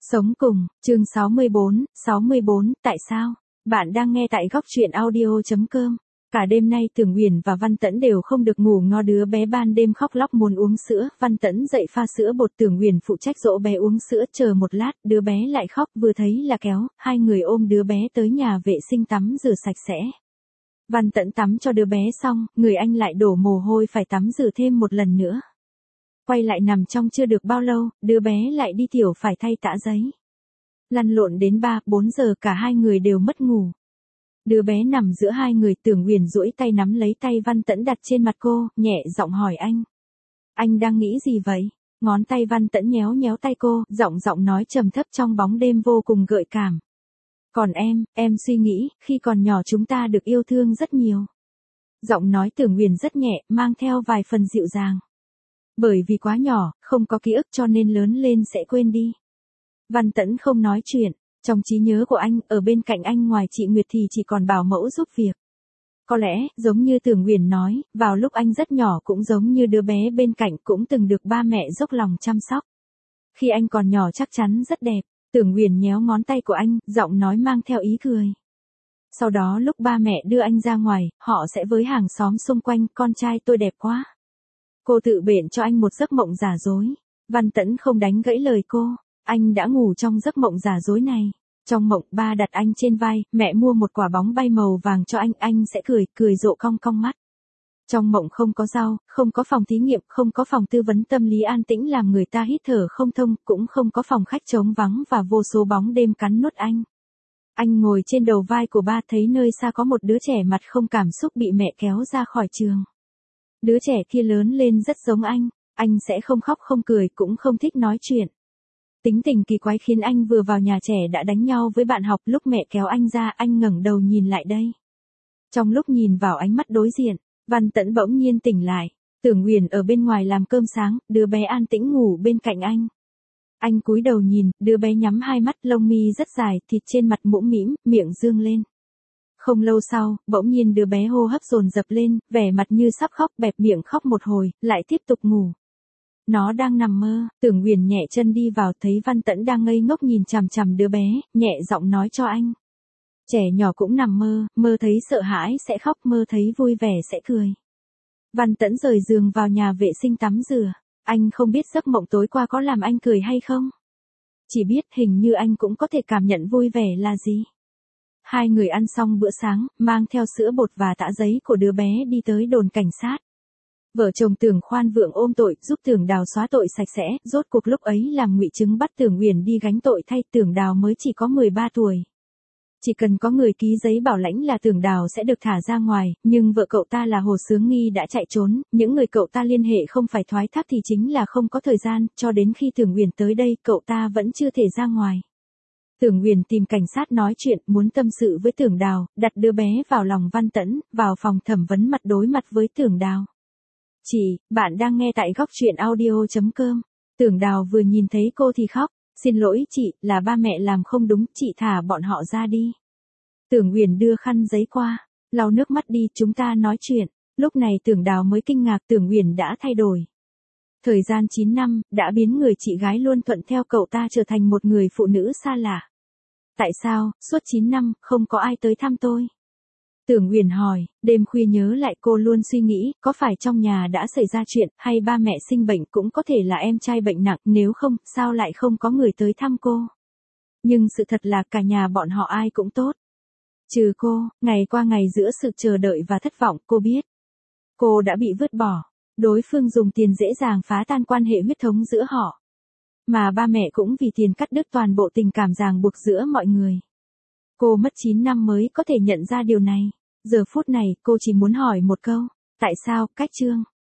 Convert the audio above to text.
Sống cùng, chương 64, tại sao? Bạn đang nghe tại góc truyện audio.com. Cả đêm nay Tưởng Uyển và Văn Tẫn đều không được ngủ ngo, đứa bé ban đêm khóc lóc muốn uống sữa, Văn Tẫn dậy pha sữa bột, Tưởng Uyển phụ trách dỗ bé uống sữa, chờ một lát, đứa bé lại khóc, vừa thấy là kéo, hai người ôm đứa bé tới nhà vệ sinh tắm rửa sạch sẽ. Văn Tẫn tắm cho đứa bé xong, người anh lại đổ mồ hôi phải tắm rửa thêm một lần nữa. Quay lại nằm trong chưa được bao lâu, đứa bé lại đi tiểu phải thay tã giấy. Lăn lộn đến 3-4 giờ cả hai người đều mất ngủ. Đứa bé nằm giữa hai người, Tưởng Uyển duỗi tay nắm lấy tay Văn Tẫn đặt trên mặt cô, nhẹ giọng hỏi anh. Anh đang nghĩ gì vậy? Ngón tay Văn Tẫn nhéo nhéo tay cô, giọng nói trầm thấp trong bóng đêm vô cùng gợi cảm. Còn em suy nghĩ, khi còn nhỏ chúng ta được yêu thương rất nhiều. Giọng nói Tưởng Uyển rất nhẹ, mang theo vài phần dịu dàng. Bởi vì quá nhỏ, không có ký ức cho nên lớn lên sẽ quên đi. Văn Tẫn không nói chuyện, trong trí nhớ của anh, ở bên cạnh anh ngoài chị Nguyệt thì chỉ còn bảo mẫu giúp việc. Có lẽ, giống như Tưởng Uyển nói, vào lúc anh rất nhỏ cũng giống như đứa bé bên cạnh cũng từng được ba mẹ dốc lòng chăm sóc. Khi anh còn nhỏ chắc chắn rất đẹp, Tưởng Uyển nhéo ngón tay của anh, giọng nói mang theo ý cười. Sau đó lúc ba mẹ đưa anh ra ngoài, họ sẽ với hàng xóm xung quanh, con trai tôi đẹp quá. Cô tự bện cho anh một giấc mộng giả dối. Văn Tẫn không đánh gãy lời cô. Anh đã ngủ trong giấc mộng giả dối này. Trong mộng, ba đặt anh trên vai, mẹ mua một quả bóng bay màu vàng cho anh sẽ cười rộ cong cong mắt. Trong mộng không có rau, không có phòng thí nghiệm, không có phòng tư vấn tâm lý an tĩnh làm người ta hít thở không thông, cũng không có phòng khách trống vắng và vô số bóng đêm cắn nuốt anh. Anh ngồi trên đầu vai của ba, thấy nơi xa có một đứa trẻ mặt không cảm xúc bị mẹ kéo ra khỏi trường. Đứa trẻ kia lớn lên rất giống anh sẽ không khóc không cười cũng không thích nói chuyện. Tính tình kỳ quái khiến anh vừa vào nhà trẻ đã đánh nhau với bạn học, lúc mẹ kéo anh ra anh ngẩng đầu nhìn lại đây. Trong lúc nhìn vào ánh mắt đối diện, Văn Tẫn bỗng nhiên tỉnh lại, Tưởng Uyển ở bên ngoài làm cơm sáng, đứa bé an tĩnh ngủ bên cạnh anh. Anh cúi đầu nhìn, đứa bé nhắm hai mắt, lông mi rất dài, thịt trên mặt mũm mĩm, miệng dương lên. Không lâu sau, bỗng nhiên đứa bé hô hấp dồn dập lên, vẻ mặt như sắp khóc, bẹp miệng khóc một hồi, lại tiếp tục ngủ. Nó đang nằm mơ, Tưởng Uyển nhẹ chân đi vào, thấy Văn Tẫn đang ngây ngốc nhìn chằm chằm đứa bé, nhẹ giọng nói cho anh. Trẻ nhỏ cũng nằm mơ, mơ thấy sợ hãi sẽ khóc, mơ thấy vui vẻ sẽ cười. Văn Tẫn rời giường vào nhà vệ sinh tắm rửa. Anh không biết giấc mộng tối qua có làm anh cười hay không. Chỉ biết hình như anh cũng có thể cảm nhận vui vẻ là gì. Hai người ăn xong bữa sáng, mang theo sữa bột và tã giấy của đứa bé đi tới đồn cảnh sát. Vợ chồng Tưởng Khoan Vượng ôm tội, giúp Tưởng Đào xóa tội sạch sẽ, rốt cuộc lúc ấy làm ngụy chứng bắt Tưởng Uyển đi gánh tội thay. Tưởng Đào mới chỉ có 13 tuổi. Chỉ cần có người ký giấy bảo lãnh là Tưởng Đào sẽ được thả ra ngoài, nhưng vợ cậu ta là Hồ Sướng Nghi đã chạy trốn, những người cậu ta liên hệ không phải thoái thác thì chính là không có thời gian, cho đến khi Tưởng Uyển tới đây cậu ta vẫn chưa thể ra ngoài. Tưởng Uyển tìm cảnh sát nói chuyện, muốn tâm sự với Tưởng Đào, đặt đứa bé vào lòng Văn Tẫn, vào phòng thẩm vấn mặt đối mặt với Tưởng Đào. Chị, bạn đang nghe tại góc truyện audio.com. Tưởng Đào vừa nhìn thấy cô thì khóc. Xin lỗi chị, là ba mẹ làm không đúng, chị thả bọn họ ra đi. Tưởng Uyển đưa khăn giấy qua, lau nước mắt đi, chúng ta nói chuyện. Lúc này Tưởng Đào mới kinh ngạc, Tưởng Uyển đã thay đổi. Thời gian 9 năm, đã biến người chị gái luôn thuận theo cậu ta trở thành một người phụ nữ xa lạ. Tại sao, suốt 9 năm, không có ai tới thăm tôi? Tưởng Uyển hỏi, đêm khuya nhớ lại cô luôn suy nghĩ, có phải trong nhà đã xảy ra chuyện, hay ba mẹ sinh bệnh, cũng có thể là em trai bệnh nặng, nếu không, sao lại không có người tới thăm cô? Nhưng sự thật là cả nhà bọn họ ai cũng tốt. Trừ cô, ngày qua ngày giữa sự chờ đợi và thất vọng, cô biết. Cô đã bị vứt bỏ. Đối phương dùng tiền dễ dàng phá tan quan hệ huyết thống giữa họ. Mà ba mẹ cũng vì tiền cắt đứt toàn bộ tình cảm ràng buộc giữa mọi người. Cô mất 9 năm mới có thể nhận ra điều này. Giờ phút này, cô chỉ muốn hỏi một câu. Tại sao, cách chương?